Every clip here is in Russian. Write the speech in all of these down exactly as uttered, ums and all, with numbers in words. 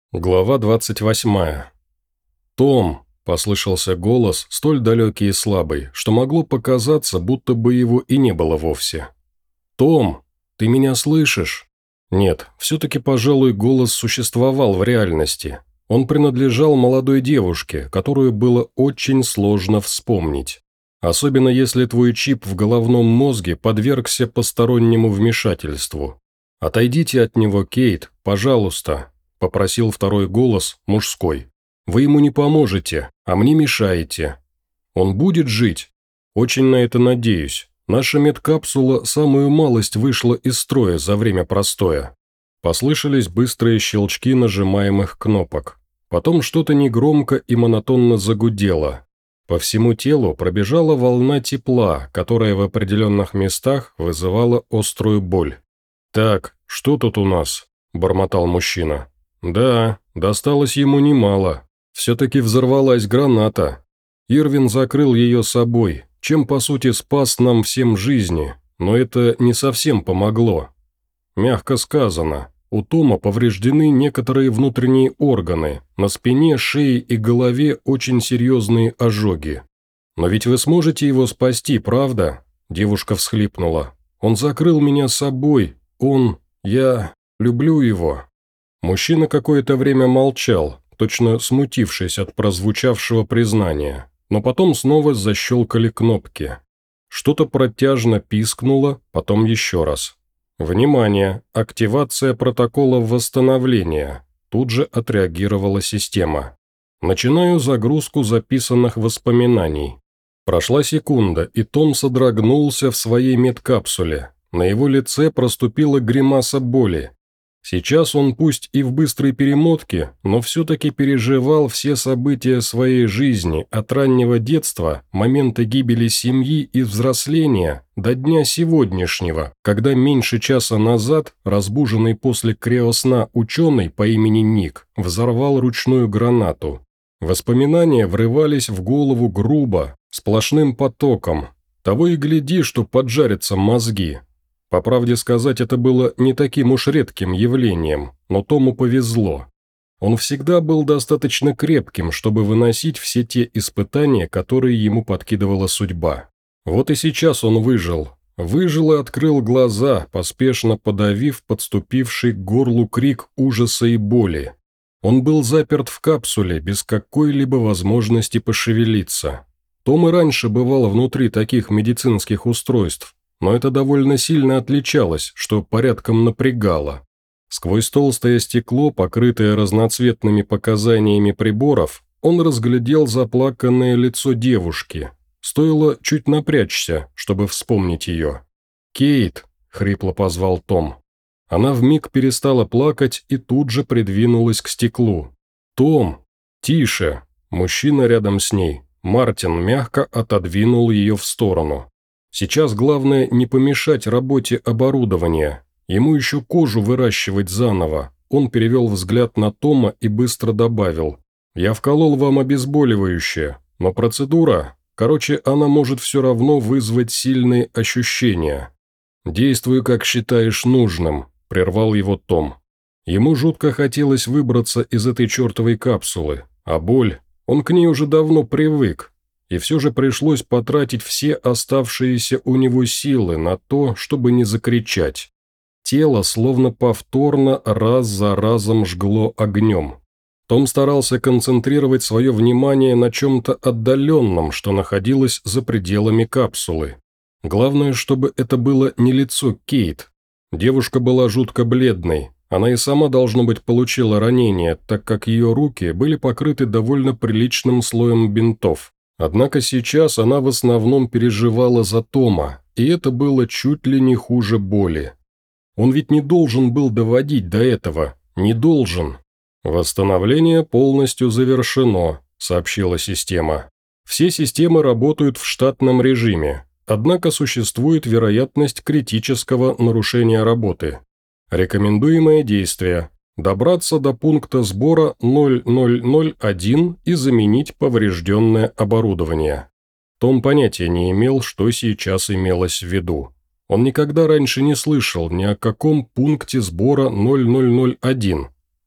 Глава двадцать восьмая. «Том!» – послышался голос, столь далекий и слабый, что могло показаться, будто бы его и не было вовсе. «Том! Ты меня слышишь?» Нет, все-таки, пожалуй, голос существовал в реальности. Он принадлежал молодой девушке, которую было очень сложно вспомнить. Особенно если твой чип в головном мозге подвергся постороннему вмешательству. «Отойдите от него, Кейт, пожалуйста», – попросил второй голос, мужской. «Вы ему не поможете, а мне мешаете. Он будет жить? Очень на это надеюсь. Наша медкапсула самую малость вышла из строя за время простоя». Послышались быстрые щелчки нажимаемых кнопок. Потом что-то негромко и монотонно загудело. По всему телу пробежала волна тепла, которая в определенных местах вызывала острую боль. «Так, что тут у нас?» – бормотал мужчина. «Да, досталось ему немало. Все-таки взорвалась граната. Ирвин закрыл ее собой, чем, по сути, спас нам всем жизни, но это не совсем помогло. Мягко сказано, у Тома повреждены некоторые внутренние органы, на спине, шее и голове очень серьезные ожоги. Но ведь вы сможете его спасти, правда?» Девушка всхлипнула. «Он закрыл меня собой, он... я... люблю его». Мужчина какое-то время молчал, точно смутившись от прозвучавшего признания, но потом снова защелкали кнопки. Что-то протяжно пискнуло, потом еще раз. «Внимание! Активация протокола восстановления», тут же отреагировала система. «Начинаю загрузку записанных воспоминаний». Прошла секунда, и Том содрогнулся в своей медкапсуле. На его лице проступила гримаса боли. Сейчас он пусть и в быстрой перемотке, но все-таки переживал все события своей жизни от раннего детства, момента гибели семьи и взросления, до дня сегодняшнего, когда меньше часа назад, разбуженный после криосна ученый по имени Ник, взорвал ручную гранату. Воспоминания врывались в голову грубо, сплошным потоком. Того и гляди, что поджарятся мозги. По правде сказать, это было не таким уж редким явлением, но Тому повезло. Он всегда был достаточно крепким, чтобы выносить все те испытания, которые ему подкидывала судьба. Вот и сейчас он выжил. Выжил и открыл глаза, поспешно подавив подступивший к горлу крик ужаса и боли. Он был заперт в капсуле, без какой-либо возможности пошевелиться. Том и раньше бывал внутри таких медицинских устройств, но это довольно сильно отличалось, что порядком напрягало. Сквозь толстое стекло, покрытое разноцветными показаниями приборов, он разглядел заплаканное лицо девушки. Стоило чуть напрячься, чтобы вспомнить ее. «Кейт!» – хрипло позвал Том. Она вмиг перестала плакать и тут же придвинулась к стеклу. «Том! Тише!» Мужчина рядом с ней, Мартин, мягко отодвинул ее в сторону. Сейчас главное не помешать работе оборудования. Ему еще кожу выращивать заново. Он перевел взгляд на Тома и быстро добавил. «Я вколол вам обезболивающее, но процедура... Короче, она может все равно вызвать сильные ощущения». «Действуй, как считаешь нужным», – прервал его Том. Ему жутко хотелось выбраться из этой чертовой капсулы, а боль... Он к ней уже давно привык. И все же пришлось потратить все оставшиеся у него силы на то, чтобы не закричать. Тело словно повторно раз за разом жгло огнем. Том старался концентрировать свое внимание на чем-то отдаленном, что находилось за пределами капсулы. Главное, чтобы это было не лицо Кейт. Девушка была жутко бледной. Она и сама, должно быть, получила ранение, так как ее руки были покрыты довольно приличным слоем бинтов. Однако сейчас она в основном переживала за Тома, и это было чуть ли не хуже боли. Он ведь не должен был доводить до этого, не должен. «Восстановление полностью завершено», – сообщила система. «Все системы работают в штатном режиме, однако существует вероятность критического нарушения работы. Рекомендуемое действие – добраться до пункта сбора ноль ноль ноль один и заменить поврежденное оборудование». Том понятия не имел, что сейчас имелось в виду. Он никогда раньше не слышал ни о каком пункте сбора ноль ноль ноль один.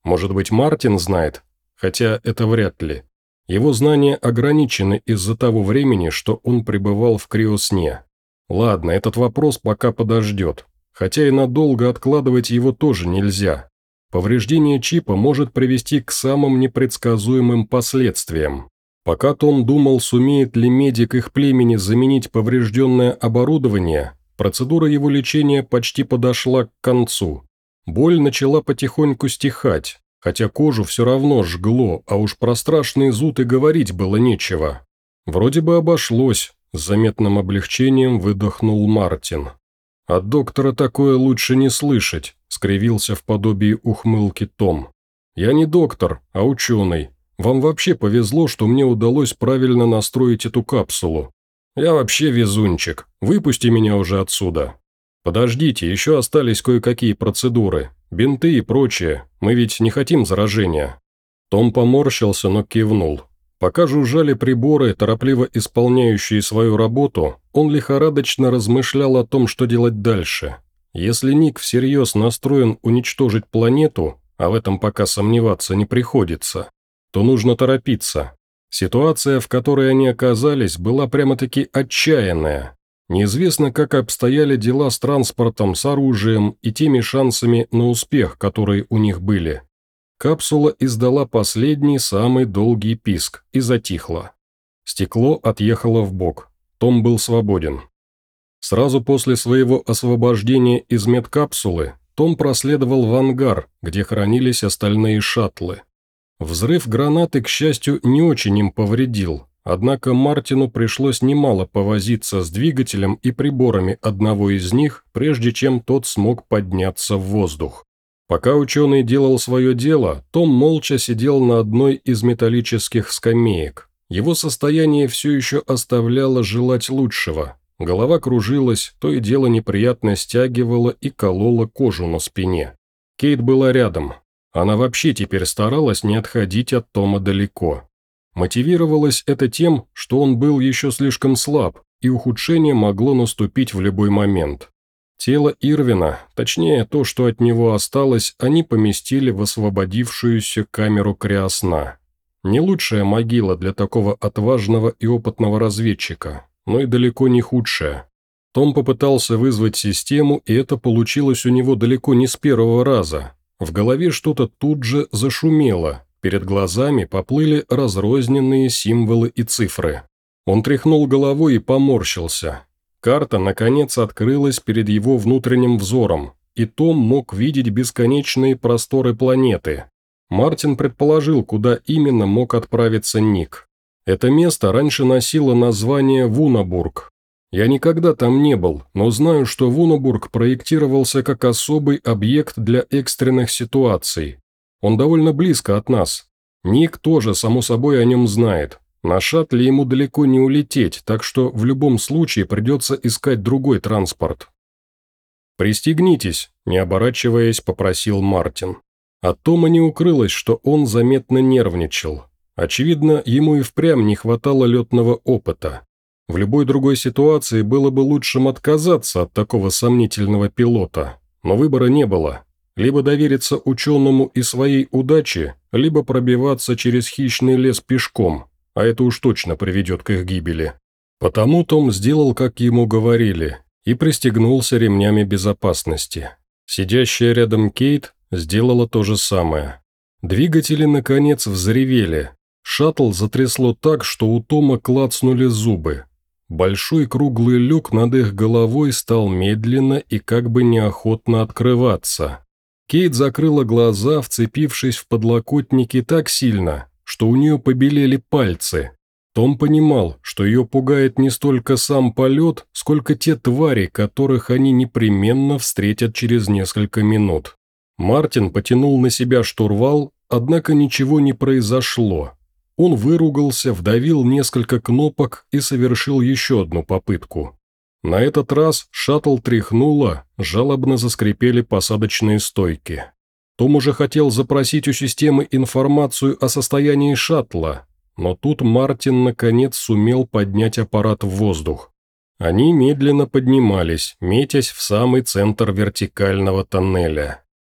Может быть, Мартин знает? Хотя это вряд ли. Его знания ограничены из-за того времени, что он пребывал в криосне. Ладно, этот вопрос пока подождет. Хотя и надолго откладывать его тоже нельзя. Повреждение чипа может привести к самым непредсказуемым последствиям. Пока Том думал, сумеет ли медик их племени заменить поврежденное оборудование, процедура его лечения почти подошла к концу. Боль начала потихоньку стихать, хотя кожу все равно жгло, а уж про страшный зуд и говорить было нечего. Вроде бы обошлось, с заметным облегчением выдохнул Мартин. «От доктора такое лучше не слышать», — скривился в подобии ухмылки Том. «Я не доктор, а ученый. Вам вообще повезло, что мне удалось правильно настроить эту капсулу. Я вообще везунчик. Выпусти меня уже отсюда». «Подождите, еще остались кое-какие процедуры. Бинты и прочее. Мы ведь не хотим заражения». Том поморщился, но кивнул. Пока жужжали приборы, торопливо исполняющие свою работу, он лихорадочно размышлял о том, что делать дальше. Если Ник всерьез настроен уничтожить планету, а в этом пока сомневаться не приходится, то нужно торопиться. Ситуация, в которой они оказались, была прямо-таки отчаянная. Неизвестно, как обстояли дела с транспортом, с оружием и теми шансами на успех, которые у них были. Капсула издала последний, самый долгий писк и затихла. Стекло отъехало вбок. Том был свободен. Сразу после своего освобождения из медкапсулы Том проследовал в ангар, где хранились остальные шаттлы. Взрыв гранаты, к счастью, не очень им повредил, однако Мартину пришлось немало повозиться с двигателем и приборами одного из них, прежде чем тот смог подняться в воздух. Пока ученый делал свое дело, Том молча сидел на одной из металлических скамеек. Его состояние все еще оставляло желать лучшего. Голова кружилась, то и дело неприятно стягивала и колола кожу на спине. Кейт была рядом. Она вообще теперь старалась не отходить от Тома далеко. Мотивировалось это тем, что он был еще слишком слаб, и ухудшение могло наступить в любой момент. Тело Ирвина, точнее то, что от него осталось, они поместили в освободившуюся камеру криосна. Не лучшая могила для такого отважного и опытного разведчика, но и далеко не худшая. Том попытался вызвать систему, и это получилось у него далеко не с первого раза. В голове что-то тут же зашумело, перед глазами поплыли разрозненные символы и цифры. Он тряхнул головой и поморщился. Карта, наконец, открылась перед его внутренним взором, и Том мог видеть бесконечные просторы планеты. Мартин предположил, куда именно мог отправиться Ник. Это место раньше носило название Вунабург. Я никогда там не был, но знаю, что Вунабург проектировался как особый объект для экстренных ситуаций. Он довольно близко от нас. Ник тоже, само собой, о нем знает. На шаттле ему далеко не улететь, так что в любом случае придется искать другой транспорт. «Пристегнитесь», – не оборачиваясь, попросил Мартин. От Тома не укрылось, что он заметно нервничал. Очевидно, ему и впрямь не хватало летного опыта. В любой другой ситуации было бы лучшим отказаться от такого сомнительного пилота, но выбора не было. Либо довериться ученому и своей удаче, либо пробиваться через хищный лес пешком, а это уж точно приведет к их гибели. Потому Том сделал, как ему говорили, и пристегнулся ремнями безопасности. Сидящая рядом Кейт сделала то же самое. Двигатели, наконец, взревели. Шаттл затрясло так, что у Тома клацнули зубы. Большой круглый люк над их головой стал медленно и как бы неохотно открываться. Кейт закрыла глаза, вцепившись в подлокотники так сильно, что у нее побелели пальцы. Том понимал, что ее пугает не столько сам полет, сколько те твари, которых они непременно встретят через несколько минут. Мартин потянул на себя штурвал, однако ничего не произошло. Он выругался, вдавил несколько кнопок и совершил еще одну попытку. На этот раз шаттл тряхнуло, жалобно заскрипели посадочные стойки. Том уже хотел запросить у системы информацию о состоянии шаттла, но тут Мартин наконец сумел поднять аппарат в воздух. Они медленно поднимались, метясь в самый центр вертикального тоннеля.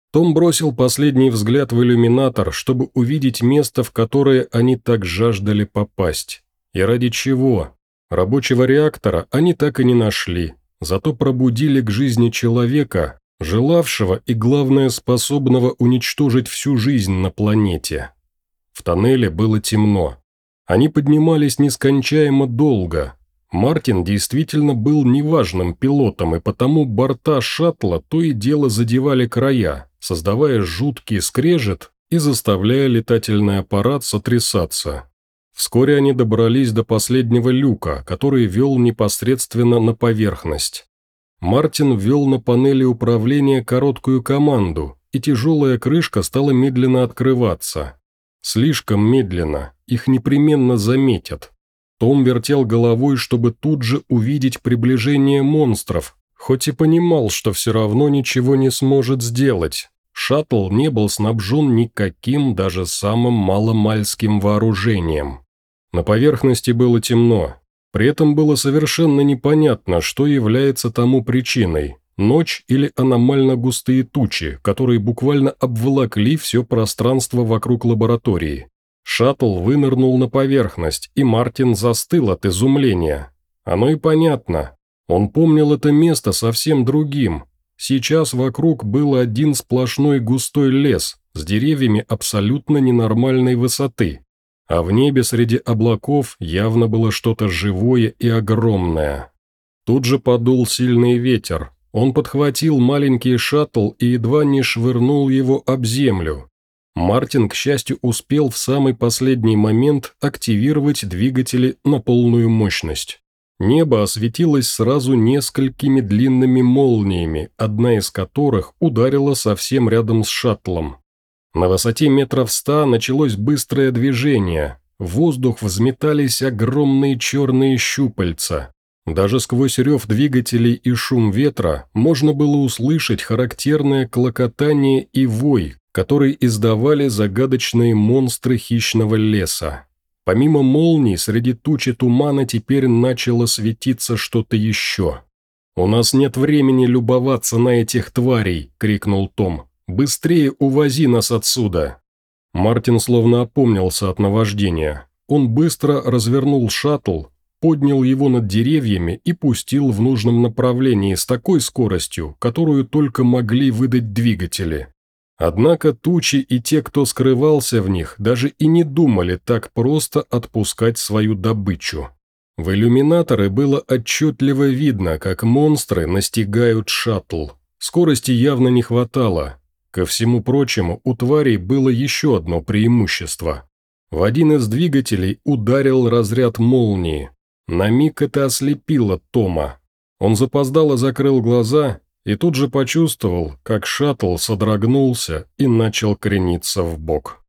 Том бросил последний взгляд в иллюминатор, чтобы увидеть место, в которое они так жаждали попасть. И ради чего? Рабочего реактора они так и не нашли, зато пробудили к жизни человека, желавшего и, главное, способного уничтожить всю жизнь на планете. В тоннеле было темно. Они поднимались нескончаемо долго. Мартин действительно был неважным пилотом, и потому борта шаттла то и дело задевали края, создавая жуткий скрежет и заставляя летательный аппарат сотрясаться. Вскоре они добрались до последнего люка, который вел непосредственно на поверхность. Мартин ввел на панели управления короткую команду, и тяжелая крышка стала медленно открываться. Слишком медленно, их непременно заметят. Том вертел головой, чтобы тут же увидеть приближение монстров, хоть и понимал, что все равно ничего не сможет сделать. Шаттл не был снабжен никаким, даже самым маломальским вооружением. На поверхности было темно. При этом было совершенно непонятно, что является тому причиной – ночь или аномально густые тучи, которые буквально обволокли все пространство вокруг лаборатории. Шаттл вынырнул на поверхность, и Мартин застыл от изумления. Оно и понятно. Он помнил это место совсем другим. Сейчас вокруг был один сплошной густой лес с деревьями абсолютно ненормальной высоты. А в небе среди облаков явно было что-то живое и огромное. Тут же подул сильный ветер. Он подхватил маленький шаттл и едва не швырнул его об землю. Мартин, к счастью, успел в самый последний момент активировать двигатели на полную мощность. Небо осветилось сразу несколькими длинными молниями, одна из которых ударила совсем рядом с шаттлом. На высоте метров ста началось быстрое движение, в воздух взметались огромные черные щупальца. Даже сквозь рев двигателей и шум ветра можно было услышать характерное клокотание и вой, который издавали загадочные монстры хищного леса. Помимо молний, среди тучи тумана теперь начало светиться что-то еще. «У нас нет времени любоваться на этих тварей!» – крикнул Том. «Быстрее увози нас отсюда!» Мартин словно опомнился от наваждения. Он быстро развернул шаттл, поднял его над деревьями и пустил в нужном направлении с такой скоростью, которую только могли выдать двигатели. Однако тучи и те, кто скрывался в них, даже и не думали так просто отпускать свою добычу. В иллюминаторы было отчетливо видно, как монстры настигают шаттл. Скорости явно не хватало. Ко всему прочему, у тварей было еще одно преимущество. В один из двигателей ударил разряд молнии. На миг это ослепило Тома. Он запоздало закрыл глаза и тут же почувствовал, как шаттл содрогнулся и начал крениться вбок.